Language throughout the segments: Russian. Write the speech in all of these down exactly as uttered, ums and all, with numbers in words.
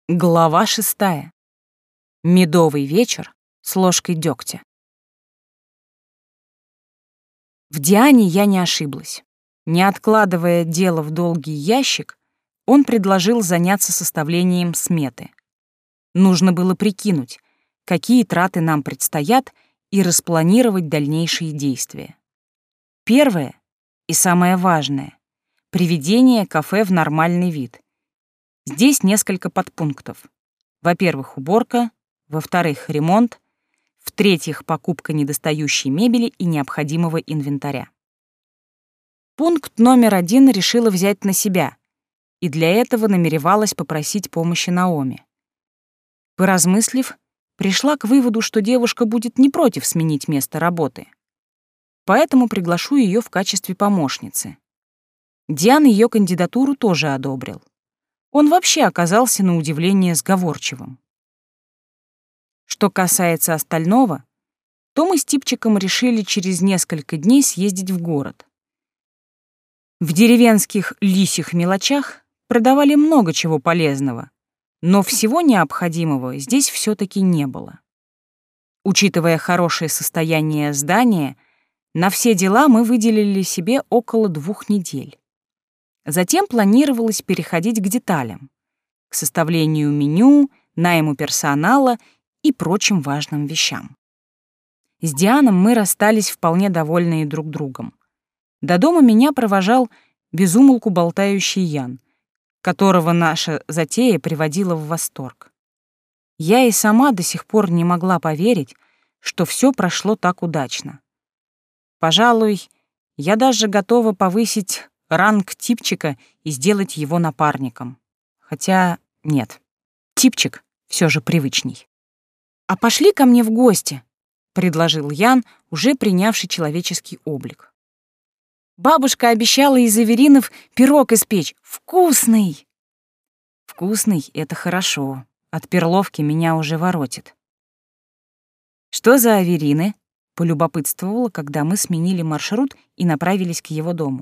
Глава шестая. Медовый вечер с ложкой дегтя. В Диане я не ошиблась. Не откладывая дело в долгий ящик, он предложил заняться составлением сметы. Нужно было прикинуть, какие траты нам предстоят, и распланировать дальнейшие действия. Первое и самое важное — приведение кафе в нормальный вид. Здесь несколько подпунктов. Во-первых, уборка, во-вторых, ремонт, в-третьих, покупка недостающей мебели и необходимого инвентаря. Пункт номер один решила взять на себя, и для этого намеревалась попросить помощи Наоми. Поразмыслив, пришла к выводу, что девушка будет не против сменить место работы. Поэтому приглашу ее в качестве помощницы. Диан ее кандидатуру тоже одобрил. Он вообще оказался на удивление сговорчивым. Что касается остального, то мы с Типчиком решили через несколько дней съездить в город. В деревенских лисьих мелочах продавали много чего полезного, но всего необходимого здесь все-таки не было. Учитывая хорошее состояние здания, на все дела мы выделили себе около двух недель. Затем планировалось переходить к деталям, к составлению меню, найму персонала и прочим важным вещам. С Дианом мы расстались вполне довольные друг другом. До дома меня провожал безумолку болтающий Ян, которого наша затея приводила в восторг. Я и сама до сих пор не могла поверить, что все прошло так удачно. Пожалуй, я даже готова повысить ранг Типчика и сделать его напарником. Хотя нет, Типчик все же привычней. «А пошли ко мне в гости», — предложил Ян, уже принявший человеческий облик. «Бабушка обещала из аверинов пирог испечь. Вкусный!» «Вкусный — это хорошо. От перловки меня уже воротит». «Что за аверины?» — полюбопытствовала, когда мы сменили маршрут и направились к его дому.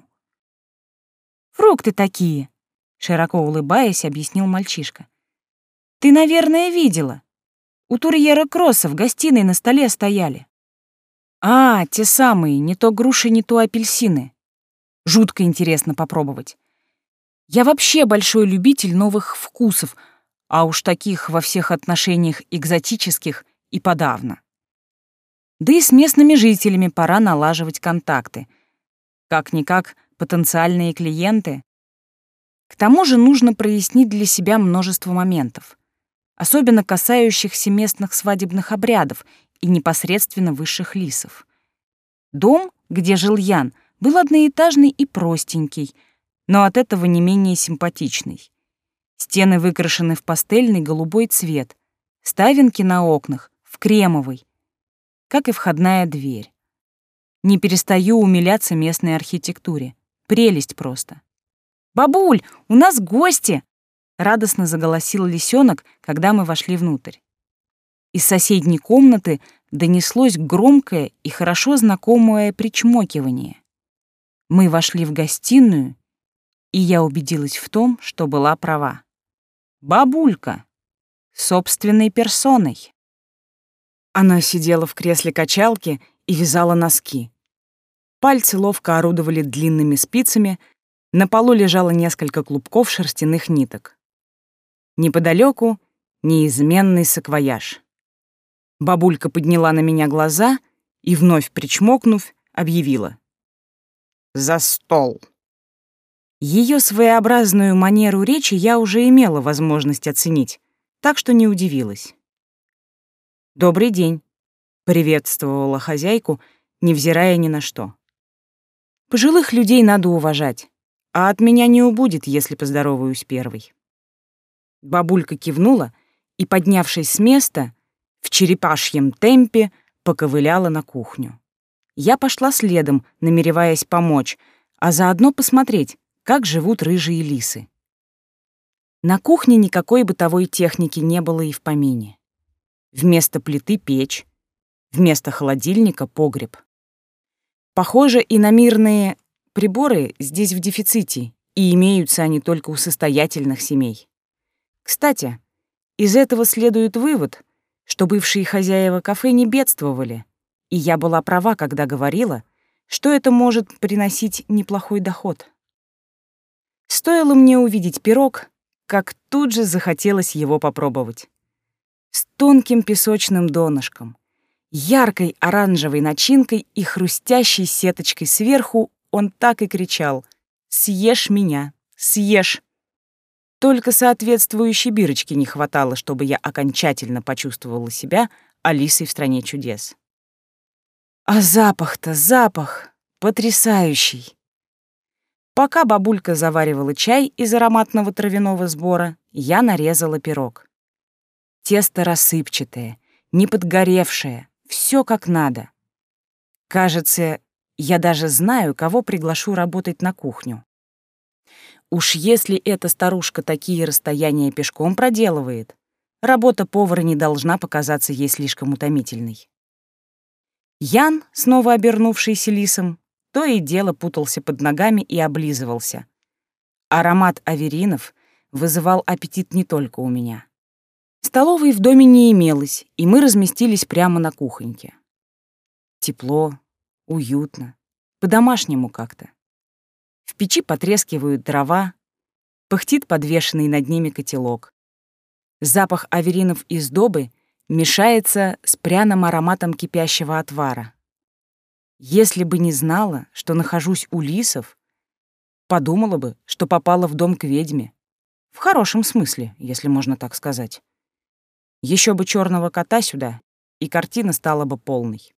«Фрукты такие», — широко улыбаясь, объяснил мальчишка. «Ты, наверное, видела. У Турьера Кросса в гостиной на столе стояли». «А, те самые, не то груши, не то апельсины. Жутко интересно попробовать. Я вообще большой любитель новых вкусов, а уж таких во всех отношениях экзотических и подавно. Да и с местными жителями пора налаживать контакты. Как-никак потенциальные клиенты. К тому же нужно прояснить для себя множество моментов, особенно касающихся местных свадебных обрядов и непосредственно высших лисов. Дом, где жил Ян, был одноэтажный и простенький, но от этого не менее симпатичный. Стены выкрашены в пастельный голубой цвет, ставенки на окнах в кремовый, как и входная дверь. Не перестаю умиляться местной архитектуре. Прелесть просто. «Бабуль, у нас гости!» — радостно заголосил лисенок, когда мы вошли внутрь. Из соседней комнаты донеслось громкое и хорошо знакомое причмокивание. Мы вошли в гостиную, и я убедилась в том, что была права. Бабулька. Собственной персоной. Она сидела в кресле качалки и вязала носки. Пальцы ловко орудовали длинными спицами, на полу лежало несколько клубков шерстяных ниток. Неподалеку — неизменный саквояж. Бабулька подняла на меня глаза и, вновь причмокнув, объявила: «За стол!» Ее своеобразную манеру речи я уже имела возможность оценить, так что не удивилась. «Добрый день», — приветствовала хозяйку, невзирая ни на что. «Пожилых людей надо уважать, а от меня не убудет, если поздороваюсь первой». Бабулька кивнула и, поднявшись с места, в черепашьем темпе поковыляла на кухню. Я пошла следом, намереваясь помочь, а заодно посмотреть, как живут рыжие лисы. На кухне никакой бытовой техники не было и в помине. Вместо плиты — печь, вместо холодильника — погреб. Похоже, иномирные приборы здесь в дефиците, и имеются они только у состоятельных семей. Кстати, Из этого следует вывод, что бывшие хозяева кафе не бедствовали, и я была права, когда говорила, что это может приносить неплохой доход. Стоило мне увидеть пирог, как тут же захотелось его попробовать. С тонким песочным донышком, яркой оранжевой начинкой и хрустящей сеточкой сверху он так и кричал: «Съешь меня, съешь!» Только соответствующей бирочки не хватало, чтобы я окончательно почувствовала себя Алисой в «Стране чудес». А запах-то, запах потрясающий. Пока бабулька заваривала чай из ароматного травяного сбора, я нарезала пирог. Тесто рассыпчатое, не подгоревшее, все как надо. Кажется, я даже знаю, кого приглашу работать на кухню. Уж если эта старушка такие расстояния пешком проделывает, работа повара не должна показаться ей слишком утомительной. Ян, снова обернувшийся лисом, то и дело путался под ногами и облизывался. Аромат аверинов вызывал аппетит не только у меня. Столовой в доме не имелось, и мы разместились прямо на кухоньке. Тепло, уютно, по-домашнему как-то. В печи потрескивают дрова, пыхтит подвешенный над ними котелок. Запах аверинов из добы мешается с пряным ароматом кипящего отвара. Если бы не знала, что нахожусь у лисов, подумала бы, что попала в дом к ведьме. В хорошем смысле, если можно так сказать. Еще бы черного кота сюда, и картина стала бы полной.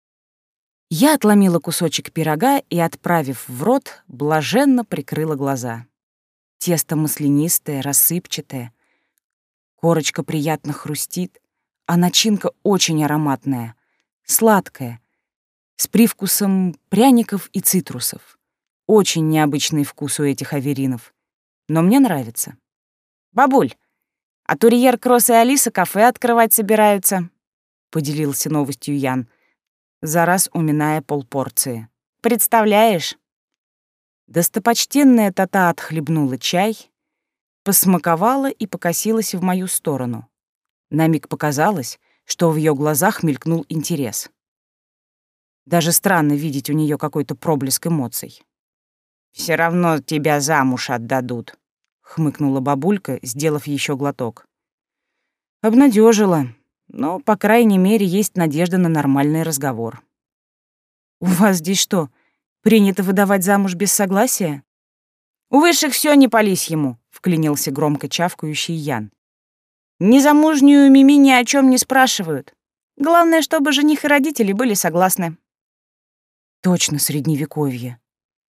Я отломила кусочек пирога и, отправив в рот, блаженно прикрыла глаза. Тесто маслянистое, рассыпчатое. Корочка приятно хрустит, а начинка очень ароматная, сладкая, с привкусом пряников и цитрусов. Очень необычный вкус у этих аверинов, но мне нравится. «Бабуль, а Турьер, Кросс и Алиса кафе открывать собираются», — поделился новостью Ян, за раз уминая полпорции. «Представляешь?» Достопочтенная Тата отхлебнула чай, посмаковала и покосилась в мою сторону. На миг показалось, что в ее глазах мелькнул интерес. Даже странно видеть у нее какой-то проблеск эмоций. «Все равно тебя замуж отдадут», — хмыкнула бабулька, сделав еще глоток. Обнадежила, но, по крайней мере, есть надежда на нормальный разговор. «У вас здесь что, принято выдавать замуж без согласия?» «У высших все не пались ему», — вклинился громко чавкающий Ян. «Незамужнюю Мими ни о чем не спрашивают. Главное, чтобы жених и родители были согласны». Точно средневековье.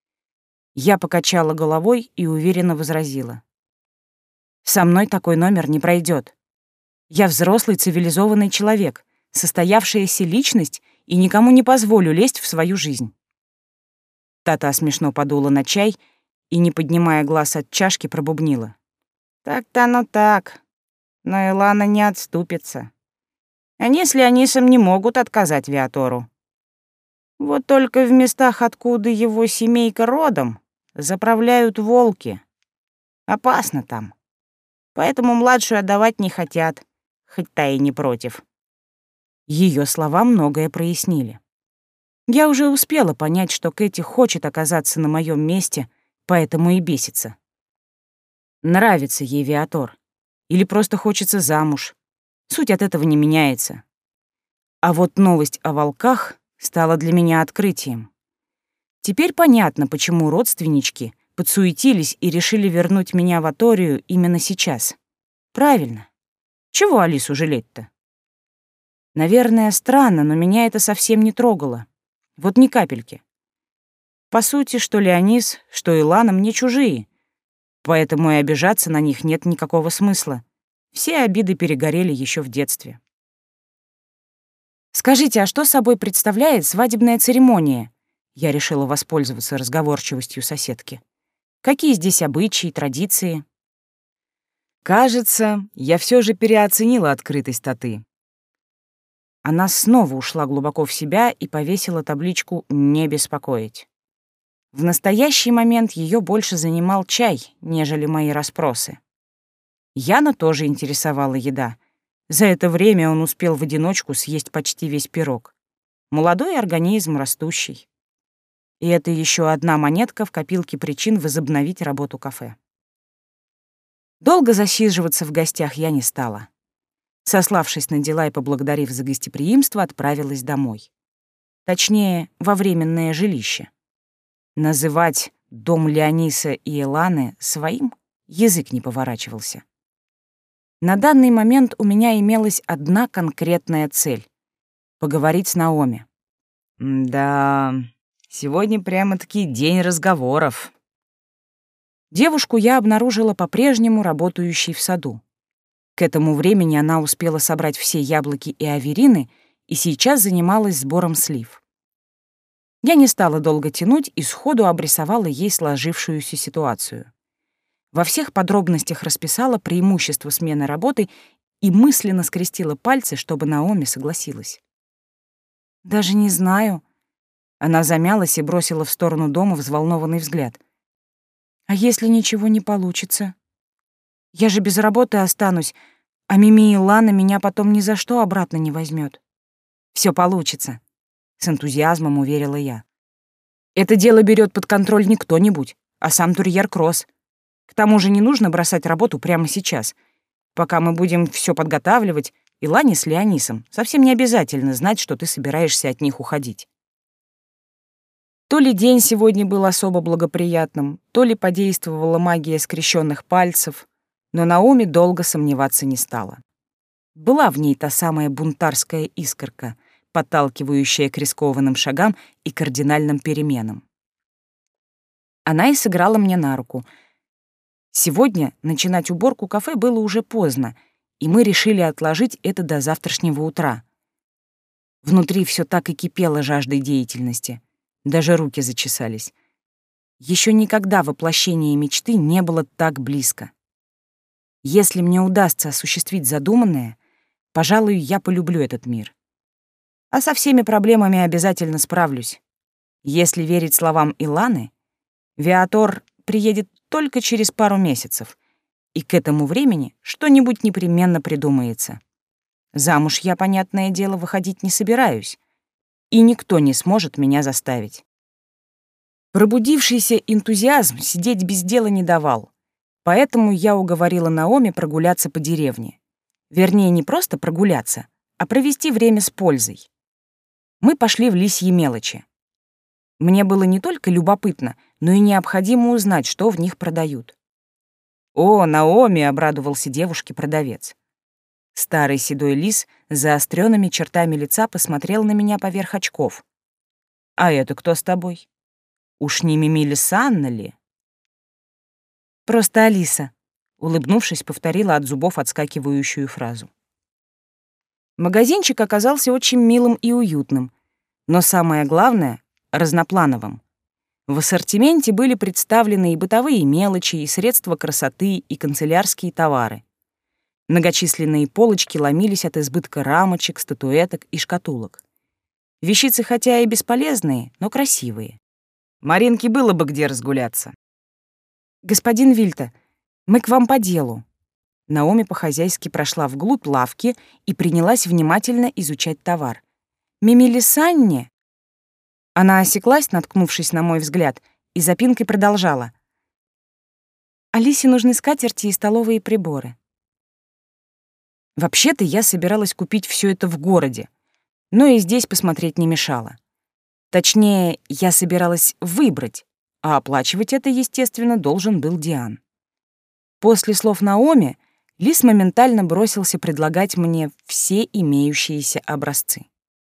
Я покачала головой и уверенно возразила. «Со мной такой номер не пройдет. Я взрослый цивилизованный человек, состоявшаяся личность, и никому не позволю лезть в свою жизнь». Тата смешно подула на чай и, не поднимая глаз от чашки, пробубнила. «Так-то оно так, но Илана не отступится. Они с Леонисом не могут отказать Виатору. Вот только в местах, откуда его семейка родом, заправляют волки. Опасно там. Поэтому младшую отдавать не хотят, хоть та и не против». Ее слова многое прояснили. Я уже успела понять, что Кэти хочет оказаться на моем месте, поэтому и бесится. Нравится ей Виатор. Или просто хочется замуж. Суть от этого не меняется. А вот новость о волках стала для меня открытием. Теперь понятно, почему родственнички подсуетились и решили вернуть меня в Аторию именно сейчас. Правильно. Чего Алису жалеть-то? Наверное, странно, но меня это совсем не трогало. Вот ни капельки. По сути, что Леонис, что Илана мне чужие, поэтому и обижаться на них нет никакого смысла. Все обиды перегорели еще в детстве. «Скажите, а что собой представляет свадебная церемония?» Я решила воспользоваться разговорчивостью соседки. «Какие здесь обычаи, традиции?» Кажется, я все же переоценила открытость Таты. Она снова ушла глубоко в себя и повесила табличку «Не беспокоить». В настоящий момент ее больше занимал чай, нежели мои расспросы. Яна тоже интересовала еда, За это время он успел в одиночку съесть почти весь пирог. Молодой организм, растущий. И это еще одна монетка в копилке причин возобновить работу кафе. Долго засиживаться в гостях я не стала. Сославшись на дела и поблагодарив за гостеприимство, отправилась домой. Точнее, во временное жилище. Называть дом Леониса и Эланы своим язык не поворачивался. На данный момент у меня имелась одна конкретная цель — поговорить с Наоми. Да, сегодня прямо-таки день разговоров. Девушку я обнаружила по-прежнему работающей в саду. К этому времени она успела собрать все яблоки и аверины и сейчас занималась сбором слив. Я не стала долго тянуть и сходу обрисовала ей сложившуюся ситуацию. Во всех подробностях расписала преимущества смены работы и мысленно скрестила пальцы, чтобы Наоми согласилась. «Даже не знаю». Она замялась и бросила в сторону дома взволнованный взгляд. «А если ничего не получится? Я же без работы останусь, а Мими и Лана меня потом ни за что обратно не возьмет. Все получится», — с энтузиазмом уверила я. «Это дело берет под контроль не кто-нибудь, а сам Турьер Кросс. К тому же не нужно бросать работу прямо сейчас. Пока мы будем все подготавливать, и Лане с Леонисом совсем не обязательно знать, что ты собираешься от них уходить». То ли день сегодня был особо благоприятным, то ли подействовала магия скрещенных пальцев, но Наоми долго сомневаться не стала. Была в ней та самая бунтарская искорка, подталкивающая к рискованным шагам и кардинальным переменам. Она и сыграла мне на руку. Сегодня начинать уборку кафе было уже поздно, и мы решили отложить это до завтрашнего утра. Внутри все так и кипело жаждой деятельности. Даже руки зачесались. Еще никогда воплощение мечты не было так близко. Если мне удастся осуществить задуманное, пожалуй, я полюблю этот мир. А со всеми проблемами обязательно справлюсь. Если верить словам Иланы, Виатор приедет только через пару месяцев, и к этому времени что-нибудь непременно придумается. Замуж я, понятное дело, выходить не собираюсь, и никто не сможет меня заставить. Пробудившийся энтузиазм сидеть без дела не давал, поэтому я уговорила Наоми прогуляться по деревне. Вернее, не просто прогуляться, а провести время с пользой. Мы пошли в лисьи мелочи. Мне было не только любопытно, но и необходимо узнать, что в них продают. «О, Наоми!» — обрадовался девушке продавец. Старый седой лис с заостренными чертами лица посмотрел на меня поверх очков. «А это кто с тобой? Уж не Мими Санна ли?» «Просто Алиса», — улыбнувшись, повторила от зубов отскакивающую фразу. Магазинчик оказался очень милым и уютным, но самое главное — разноплановым. В ассортименте были представлены и бытовые мелочи, и средства красоты, и канцелярские товары. Многочисленные полочки ломились от избытка рамочек, статуэток и шкатулок. Вещицы хотя и бесполезные, но красивые. Маринке было бы где разгуляться. «Господин Вильта, мы к вам по делу». Наоми по-хозяйски прошла вглубь лавки и принялась внимательно изучать товар. «Мими Санне?» Она осеклась, наткнувшись на мой взгляд, и запинкой продолжала. «Алисе нужны скатерти и столовые приборы». Вообще-то я собиралась купить все это в городе, но и здесь посмотреть не мешало. Точнее, я собиралась выбрать, а оплачивать это, естественно, должен был Диан. После слов Наоми Лис моментально бросился предлагать мне все имеющиеся образцы.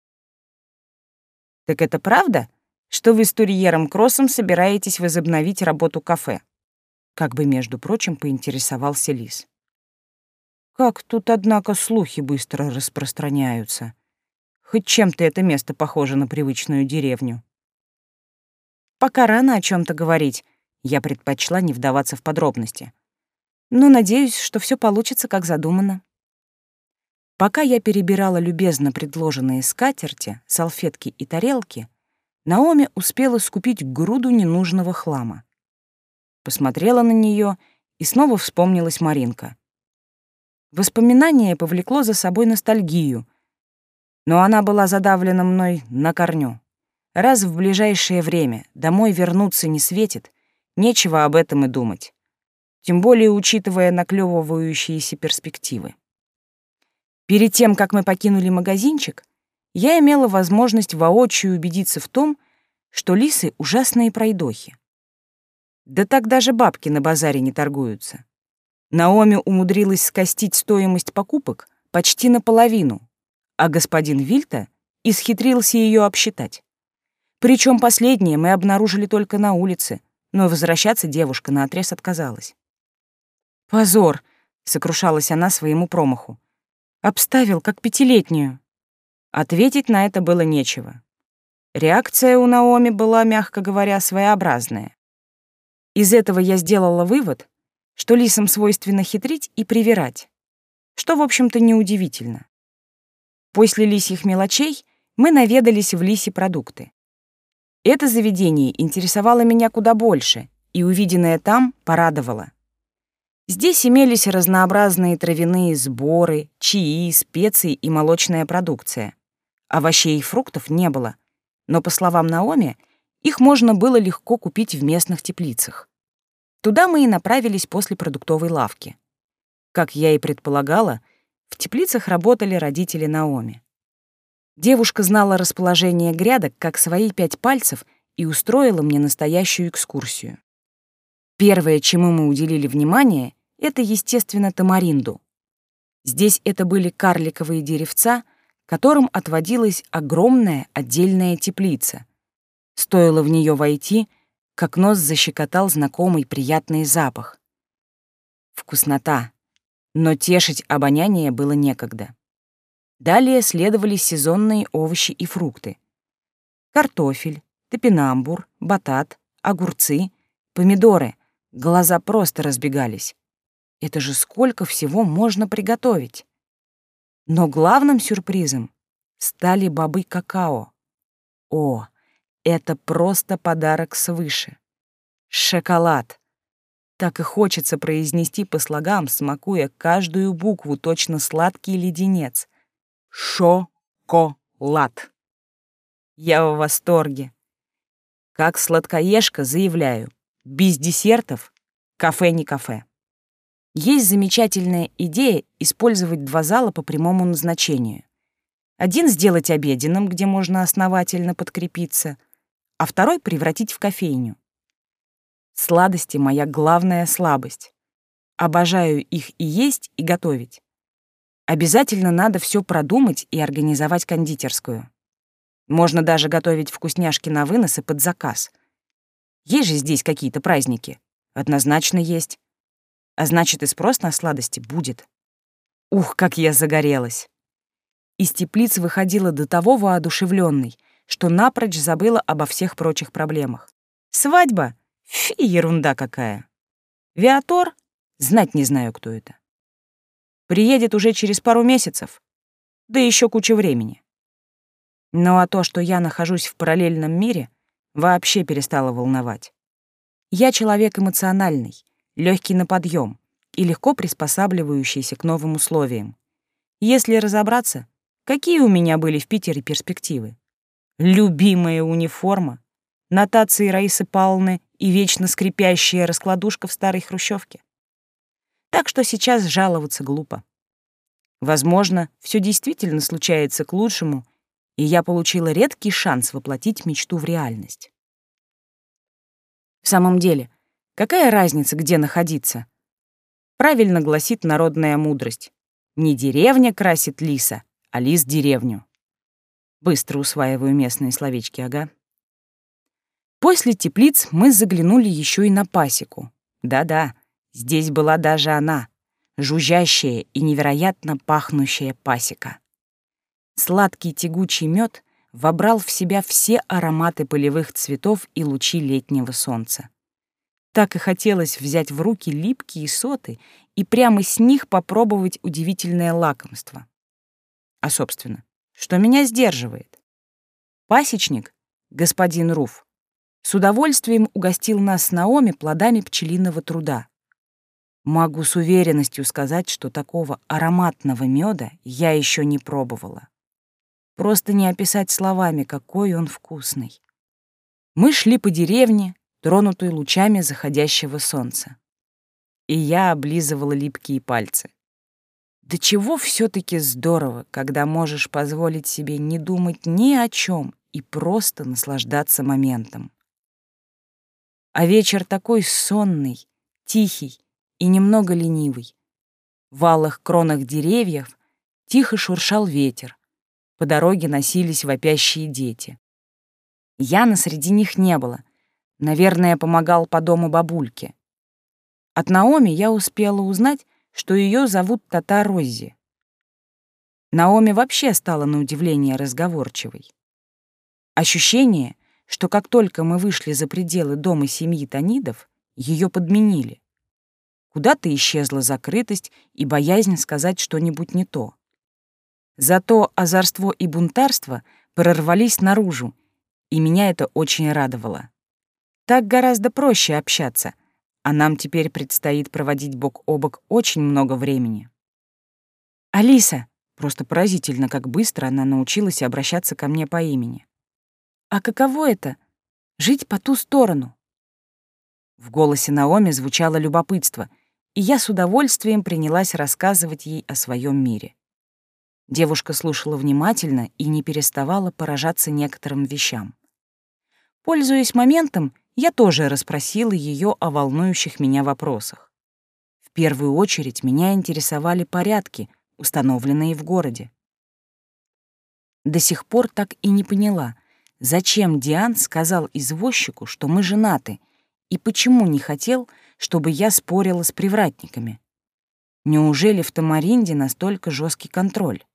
«Так это правда, что вы с Турьером Кроссом собираетесь возобновить работу кафе?» Как бы, между прочим, поинтересовался Лис. Как тут, однако, слухи быстро распространяются. Хоть чем-то это место похоже на привычную деревню. Пока рано о чем-то говорить, я предпочла не вдаваться в подробности. Но надеюсь, что все получится, как задумано. Пока я перебирала любезно предложенные скатерти, салфетки и тарелки, Наоми успела скупить груду ненужного хлама. Посмотрела на нее, и снова вспомнилась Маринка. Воспоминание повлекло за собой ностальгию, но она была задавлена мной на корню. Раз в ближайшее время домой вернуться не светит, нечего об этом и думать, тем более учитывая наклевывающиеся перспективы. Перед тем, как мы покинули магазинчик, я имела возможность воочию убедиться в том, что лисы — ужасные пройдохи. Да так даже бабки на базаре не торгуются. Наоми умудрилась скостить стоимость покупок почти наполовину, а господин Вильта исхитрился ее обсчитать. Причем последнее мы обнаружили только на улице, но возвращаться девушка наотрез отказалась. «Позор!» — сокрушалась она своему промаху. «Обставил, как пятилетнюю». Ответить на это было нечего. Реакция у Наоми была, мягко говоря, своеобразная. Из этого я сделала вывод, что лисам свойственно хитрить и привирать, что, в общем-то, неудивительно. После лисьих мелочей мы наведались в лисе продукты. Это заведение интересовало меня куда больше, и увиденное там порадовало. Здесь имелись разнообразные травяные сборы, чаи, специи и молочная продукция. Овощей и фруктов не было, но, по словам Наоми, их можно было легко купить в местных теплицах. Туда мы и направились после продуктовой лавки. Как я и предполагала, в теплицах работали родители Наоми. Девушка знала расположение грядок как свои пять пальцев и устроила мне настоящую экскурсию. Первое, чему мы уделили внимание, это, естественно, тамаринду. Здесь это были карликовые деревца, которым отводилась огромная отдельная теплица. Стоило в нее войти, как нос защекотал знакомый приятный запах. Вкуснота, но тешить обоняние было некогда. Далее следовали сезонные овощи и фрукты. Картофель, топинамбур, батат, огурцы, помидоры. Глаза просто разбегались. Это же сколько всего можно приготовить! Но главным сюрпризом стали бобы какао. О, это просто подарок свыше. Шоколад. Так и хочется произнести по слогам, смакуя каждую букву, точно сладкий леденец. Шо-ко-лад. Я в восторге. Как сладкоежка заявляю, без десертов кафе не кафе. Есть замечательная идея использовать два зала по прямому назначению. Один сделать обеденным, где можно основательно подкрепиться, а второй превратить в кофейню. Сладости — моя главная слабость. Обожаю их и есть, и готовить. Обязательно надо все продумать и организовать кондитерскую. Можно даже готовить вкусняшки на вынос и под заказ. Есть же здесь какие-то праздники. Однозначно есть. А значит, и спрос на сладости будет. Ух, как я загорелась! Из теплицы выходила до того воодушевленной, что напрочь забыла обо всех прочих проблемах. Свадьба? Фи, ерунда какая. Виатор? Знать не знаю, кто это. Приедет уже через пару месяцев, да еще куча времени. Ну а то, что я нахожусь в параллельном мире, вообще перестало волновать. Я человек эмоциональный, легкий на подъем и легко приспосабливающийся к новым условиям. Если разобраться, какие у меня были в Питере перспективы? Любимая униформа, нотации Раисы Павловны и вечно скрипящая раскладушка в старой хрущевке. Так что сейчас жаловаться глупо. Возможно, все действительно случается к лучшему, и я получила редкий шанс воплотить мечту в реальность. В самом деле, какая разница, где находиться? Правильно гласит народная мудрость. Не деревня красит лиса, а лис деревню. Быстро усваиваю местные словечки, ага. После теплиц мы заглянули еще и на пасеку. Да-да, здесь была даже она, жужжащая и невероятно пахнущая пасека. Сладкий тягучий мед вобрал в себя все ароматы полевых цветов и лучи летнего солнца. Так и хотелось взять в руки липкие соты и прямо с них попробовать удивительное лакомство. А, собственно, что меня сдерживает? Пасечник, господин Руф, с удовольствием угостил нас с Наоми плодами пчелиного труда. Могу с уверенностью сказать, что такого ароматного меда я еще не пробовала. Просто не описать словами, какой он вкусный. Мы шли по деревне, тронутой лучами заходящего солнца. И я облизывала липкие пальцы. Да чего все-таки здорово, когда можешь позволить себе не думать ни о чем и просто наслаждаться моментом. А вечер такой сонный, тихий и немного ленивый. В алых кронах деревьев тихо шуршал ветер. По дороге носились вопящие дети. Яна среди них не было. Наверное, помогал по дому бабульке. От Наоми я успела узнать, что ее зовут Тата Роззи. Наоми вообще стала на удивление разговорчивой. Ощущение, что как только мы вышли за пределы дома семьи Танидов, ее подменили. Куда-то исчезла закрытость и боязнь сказать что-нибудь не то. Зато озорство и бунтарство прорвались наружу, и меня это очень радовало. Так гораздо проще общаться, а нам теперь предстоит проводить бок о бок очень много времени. «Алиса!» — просто поразительно, как быстро она научилась обращаться ко мне по имени. «А каково это — жить по ту сторону?» В голосе Наоми звучало любопытство, и я с удовольствием принялась рассказывать ей о своем мире. Девушка слушала внимательно и не переставала поражаться некоторым вещам. Пользуясь моментом, я тоже расспросила ее о волнующих меня вопросах. В первую очередь меня интересовали порядки, установленные в городе. До сих пор так и не поняла, зачем Диан сказал извозчику, что мы женаты, и почему не хотел, чтобы я спорила с привратниками. Неужели в Тамаринде настолько жесткий контроль?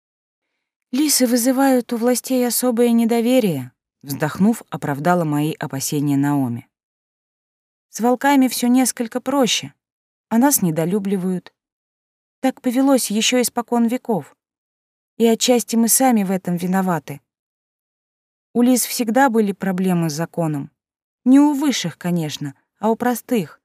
«Лисы вызывают у властей особое недоверие», — вздохнув, оправдала мои опасения Наоми. «С волками все несколько проще, а нас недолюбливают. Так повелось еще испокон веков. И отчасти мы сами в этом виноваты. У лис всегда были проблемы с законом. Не у высших, конечно, а у простых.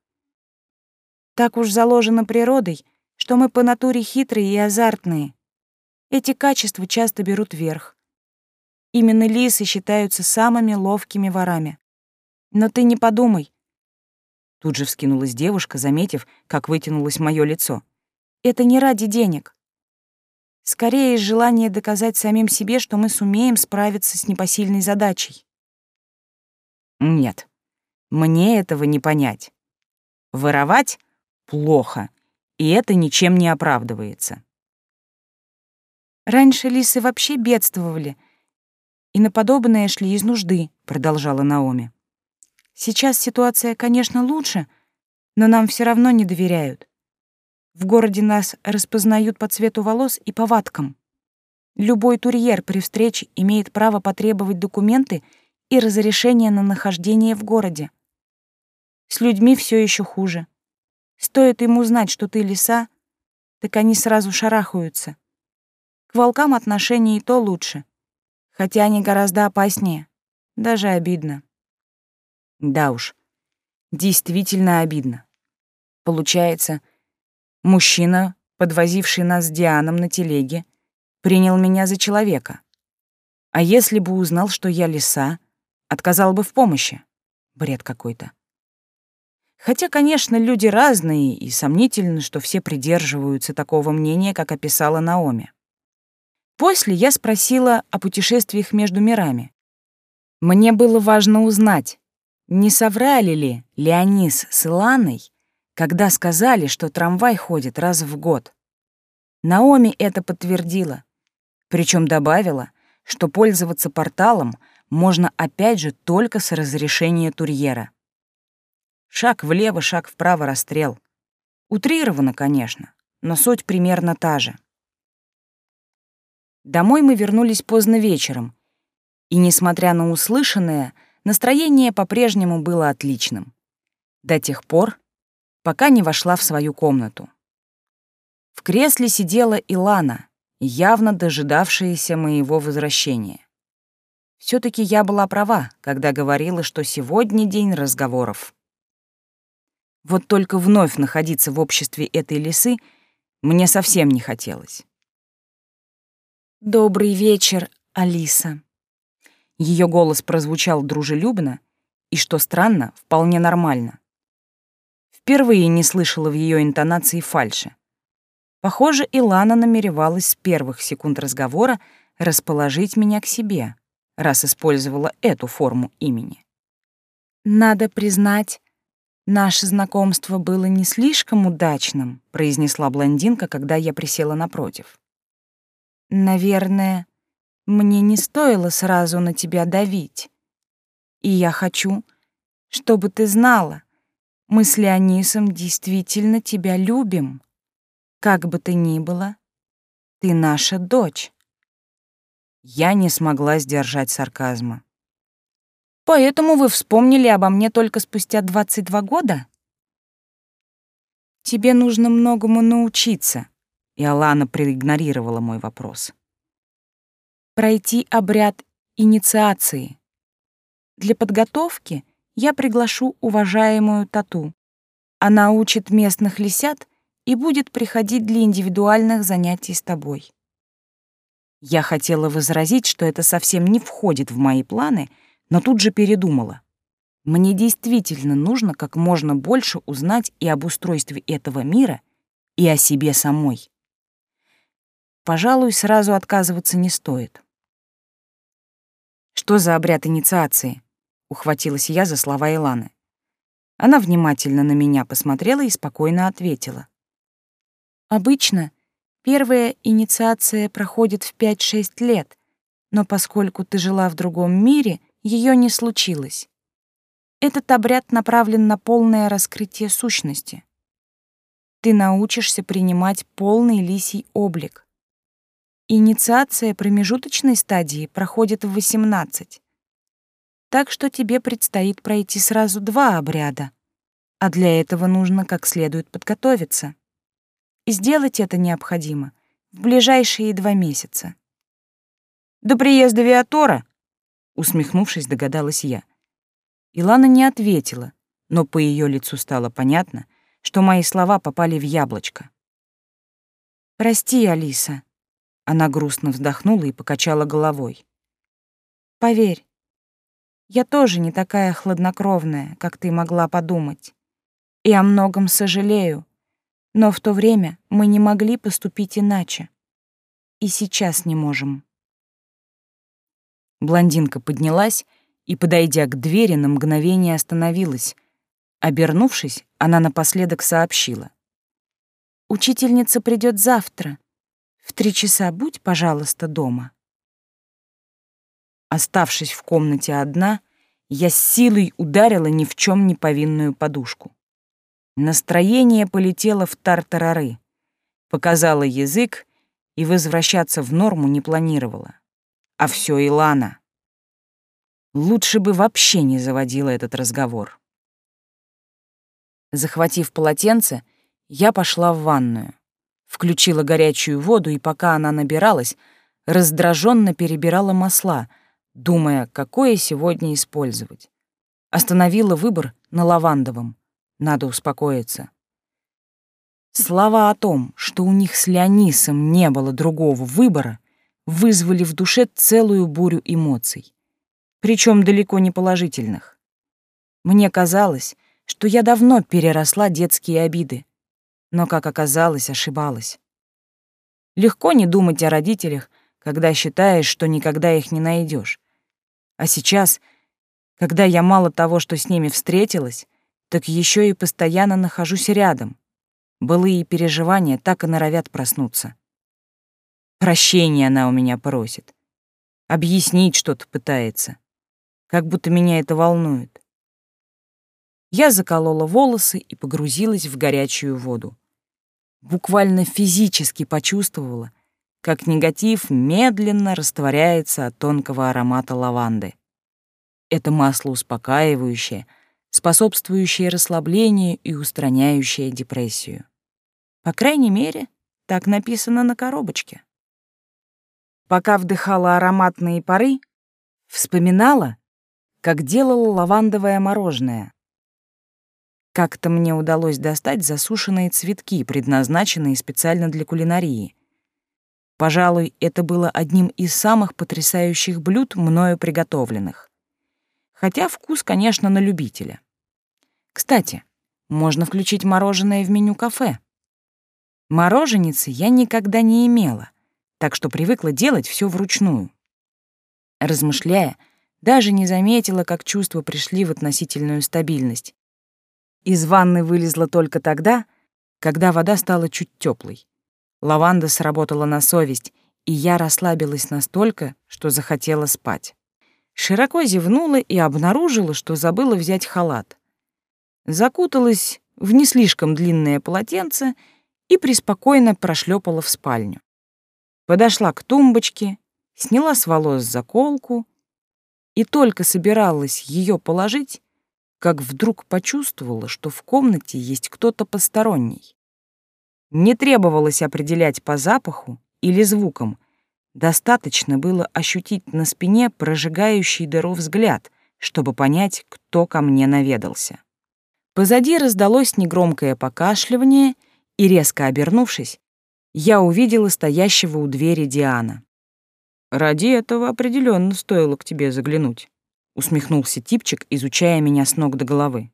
Так уж заложено природой, что мы по натуре хитрые и азартные. Эти качества часто берут верх. Именно лисы считаются самыми ловкими ворами. Но ты не подумай». Тут же вскинулась девушка, заметив, как вытянулось мое лицо. «Это не ради денег. Скорее, из желания доказать самим себе, что мы сумеем справиться с непосильной задачей». «Нет, мне этого не понять. Воровать — плохо, и это ничем не оправдывается». «Раньше лисы вообще бедствовали, и на подобное шли из нужды», — продолжала Наоми. «Сейчас ситуация, конечно, лучше, но нам все равно не доверяют. В городе нас распознают по цвету волос и повадкам. Любой турьер при встрече имеет право потребовать документы и разрешение на нахождение в городе. С людьми все еще хуже. Стоит им узнать, что ты лиса, так они сразу шарахаются. К волкам отношение и то лучше, хотя они гораздо опаснее. Даже обидно». Да уж, действительно обидно. Получается, мужчина, подвозивший нас с Дианом на телеге, принял меня за человека. А если бы узнал, что я лиса, отказал бы в помощи? Бред какой-то. Хотя, конечно, люди разные, и сомнительно, что все придерживаются такого мнения, как описала Наоми. После я спросила о путешествиях между мирами. Мне было важно узнать, не соврали ли Леонис с Иланой, когда сказали, что трамвай ходит раз в год. Наоми это подтвердила, причем добавила, что пользоваться порталом можно опять же только с разрешения турьера. Шаг влево, шаг вправо — расстрел. Утрировано, конечно, но суть примерно та же. Домой мы вернулись поздно вечером, и, несмотря на услышанное, настроение по-прежнему было отличным. До тех пор, пока не вошла в свою комнату. В кресле сидела Илана, явно дожидавшаяся моего возвращения. Все-таки я была права, когда говорила, что сегодня день разговоров. Вот только вновь находиться в обществе этой лисы мне совсем не хотелось. «Добрый вечер, Алиса». Ее голос прозвучал дружелюбно и, что странно, вполне нормально. Впервые не слышала в ее интонации фальши. Похоже, Илана намеревалась с первых секунд разговора расположить меня к себе, раз использовала эту форму имени. «Надо признать, наше знакомство было не слишком удачным», произнесла блондинка, когда я присела напротив. «Наверное, мне не стоило сразу на тебя давить. И я хочу, чтобы ты знала, мы с Леонисом действительно тебя любим. Как бы то ни было, ты наша дочь». Я не смогла сдержать сарказма. «Поэтому вы вспомнили обо мне только спустя двадцать два года?» «Тебе нужно многому научиться», и Алана проигнорировала мой вопрос. «Пройти обряд инициации. Для подготовки я приглашу уважаемую Тату. Она учит местных лисят и будет приходить для индивидуальных занятий с тобой». Я хотела возразить, что это совсем не входит в мои планы, но тут же передумала. Мне действительно нужно как можно больше узнать и об устройстве этого мира, и о себе самой. Пожалуй, сразу отказываться не стоит. «Что за обряд инициации?» — ухватилась я за слова Иланы. Она внимательно на меня посмотрела и спокойно ответила. «Обычно первая инициация проходит в пять-шесть лет, но поскольку ты жила в другом мире, ее не случилось. Этот обряд направлен на полное раскрытие сущности. Ты научишься принимать полный лисий облик. Инициация промежуточной стадии проходит в восемнадцать. Так что тебе предстоит пройти сразу два обряда, а для этого нужно как следует подготовиться. И сделать это необходимо в ближайшие два месяца. «До приезда Виатора?» — усмехнувшись, догадалась я. Илана не ответила, но по ее лицу стало понятно, что мои слова попали в яблочко. «Прости, Алиса», — она грустно вздохнула и покачала головой. «Поверь, я тоже не такая хладнокровная, как ты могла подумать, и о многом сожалею, но в то время мы не могли поступить иначе, и сейчас не можем». Блондинка поднялась и, подойдя к двери, на мгновение остановилась. Обернувшись, она напоследок сообщила: «Учительница придет завтра. В три часа будь, пожалуйста, дома». Оставшись в комнате одна, я с силой ударила ни в чем не повинную подушку. Настроение полетело в тартарары. Показала язык и возвращаться в норму не планировала. А все Илана. Лучше бы вообще не заводила этот разговор. Захватив полотенце, я пошла в ванную. Включила горячую воду, и пока она набиралась, раздраженно перебирала масла, думая, какое сегодня использовать. Остановила выбор на лавандовом. Надо успокоиться. Слова о том, что у них с Леонисом не было другого выбора, вызвали в душе целую бурю эмоций, причем далеко не положительных. Мне казалось, что я давно переросла детские обиды, но, как оказалось, ошибалась. Легко не думать о родителях, когда считаешь, что никогда их не найдешь. А сейчас, когда я мало того, что с ними встретилась, так еще и постоянно нахожусь рядом, былые переживания так и норовят проснуться. Прощения она у меня просит. Объяснить что-то пытается. Как будто меня это волнует. Я заколола волосы и погрузилась в горячую воду. Буквально физически почувствовала, как негатив медленно растворяется от тонкого аромата лаванды. Это масло успокаивающее, способствующее расслаблению и устраняющее депрессию. По крайней мере, так написано на коробочке. Пока вдыхала ароматные пары, вспоминала, как делала лавандовое мороженое. Как-то мне удалось достать засушенные цветки, предназначенные специально для кулинарии. Пожалуй, это было одним из самых потрясающих блюд, мною приготовленных. Хотя вкус, конечно, на любителя. Кстати, можно включить мороженое в меню кафе. Мороженицы я никогда не имела, так что привыкла делать все вручную. Размышляя, даже не заметила, как чувства пришли в относительную стабильность. Из ванны вылезла только тогда, когда вода стала чуть теплой. Лаванда сработала на совесть, и я расслабилась настолько, что захотела спать. Широко зевнула и обнаружила, что забыла взять халат. Закуталась в не слишком длинное полотенце и преспокойно прошлепала в спальню. Подошла к тумбочке, сняла с волос заколку и только собиралась ее положить, как вдруг почувствовала, что в комнате есть кто-то посторонний. Не требовалось определять по запаху или звукам, достаточно было ощутить на спине прожигающий дыру взгляд, чтобы понять, кто ко мне наведался. Позади раздалось негромкое покашливание, и, резко обернувшись, я увидела стоящего у двери Диана. «Ради этого определенно стоило к тебе заглянуть», — усмехнулся типчик, изучая меня с ног до головы.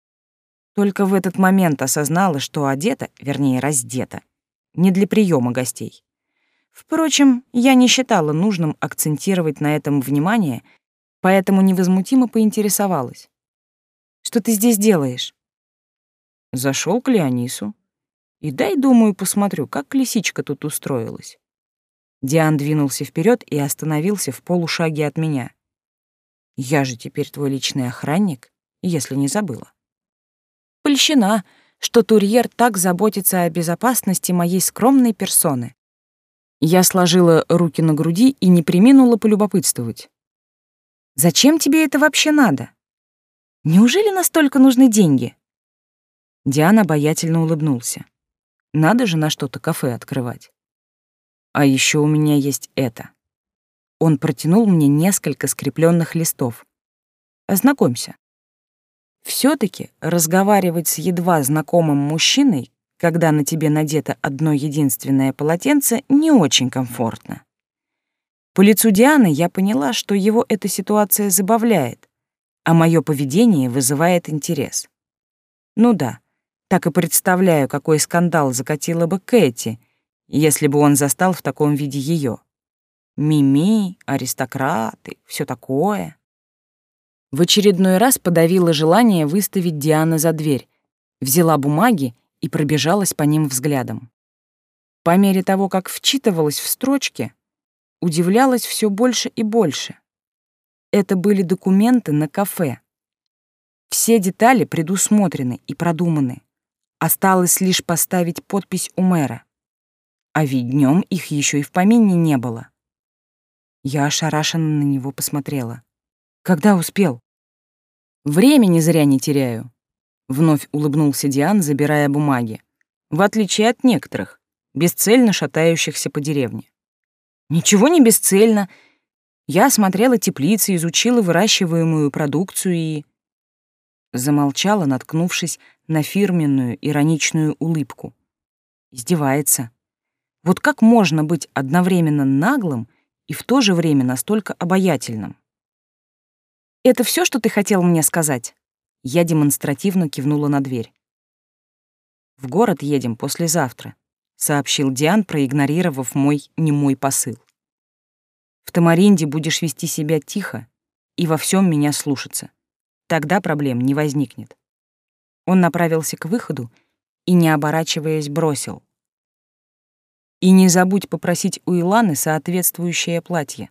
Только в этот момент осознала, что одета, вернее, раздета, не для приема гостей. Впрочем, я не считала нужным акцентировать на этом внимание, поэтому невозмутимо поинтересовалась. «Что ты здесь делаешь?» Зашел к Леонису. И дай, думаю, посмотрю, как лисичка тут устроилась. Диан двинулся вперед и остановился в полушаге от меня. Я же теперь твой личный охранник, если не забыла. Польщена, что Турьер так заботится о безопасности моей скромной персоны. Я сложила руки на груди и не преминула полюбопытствовать. «Зачем тебе это вообще надо? Неужели настолько нужны деньги?» Диан обаятельно улыбнулся. Надо же на что-то кафе открывать. А еще у меня есть это. Он протянул мне несколько скрепленных листов. Ознакомься. Все-таки разговаривать с едва знакомым мужчиной, когда на тебе надето одно единственное полотенце, не очень комфортно. По лицу Дианы я поняла, что его эта ситуация забавляет, а мое поведение вызывает интерес. Ну да, так и представляю, какой скандал закатила бы Кэти, если бы он застал в таком виде ее. Мими, аристократы, все такое. В очередной раз подавила желание выставить Диану за дверь, взяла бумаги и пробежалась по ним взглядом. По мере того, как вчитывалась в строчки, удивлялась все больше и больше. Это были документы на кафе. Все детали предусмотрены и продуманы. Осталось лишь поставить подпись у мэра. А ведь днем их еще и в помине не было. Я ошарашенно на него посмотрела. Когда успел? Времени зря не теряю. Вновь улыбнулся Диан, забирая бумаги. В отличие от некоторых, бесцельно шатающихся по деревне. Ничего не бесцельно. Я осмотрела теплицы, изучила выращиваемую продукцию и... Замолчала, наткнувшись на фирменную ироничную улыбку. Издевается. Вот как можно быть одновременно наглым и в то же время настолько обаятельным? «Это все, что ты хотел мне сказать?» Я демонстративно кивнула на дверь. «В город едем послезавтра», — сообщил Диан, проигнорировав мой немой посыл. «В Тамаринде будешь вести себя тихо и во всем меня слушаться. Тогда проблем не возникнет». Он направился к выходу и, не оборачиваясь, бросил. «И не забудь попросить у Иланы соответствующее платье.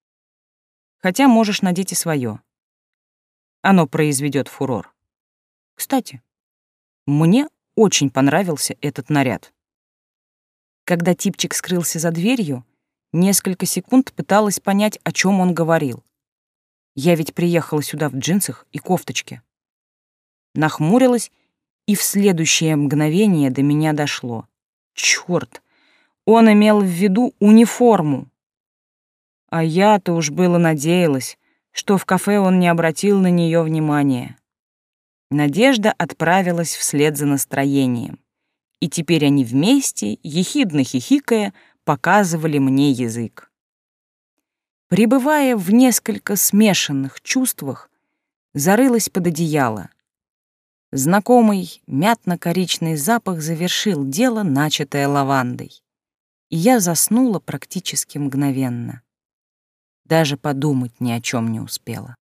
Хотя можешь надеть и свое. Оно произведет фурор. Кстати, мне очень понравился этот наряд». Когда типчик скрылся за дверью, несколько секунд пыталась понять, о чем он говорил. Я ведь приехала сюда в джинсах и кофточке. Нахмурилась, и в следующее мгновение до меня дошло. Чёрт, он имел в виду униформу. А я-то уж было надеялась, что в кафе он не обратил на нее внимания. Надежда отправилась вслед за настроением, и теперь они вместе, ехидно хихикая, показывали мне язык. Пребывая в несколько смешанных чувствах, зарылась под одеяло. Знакомый мятно-коричный запах завершил дело, начатое лавандой, и я заснула практически мгновенно. Даже подумать ни о чем не успела.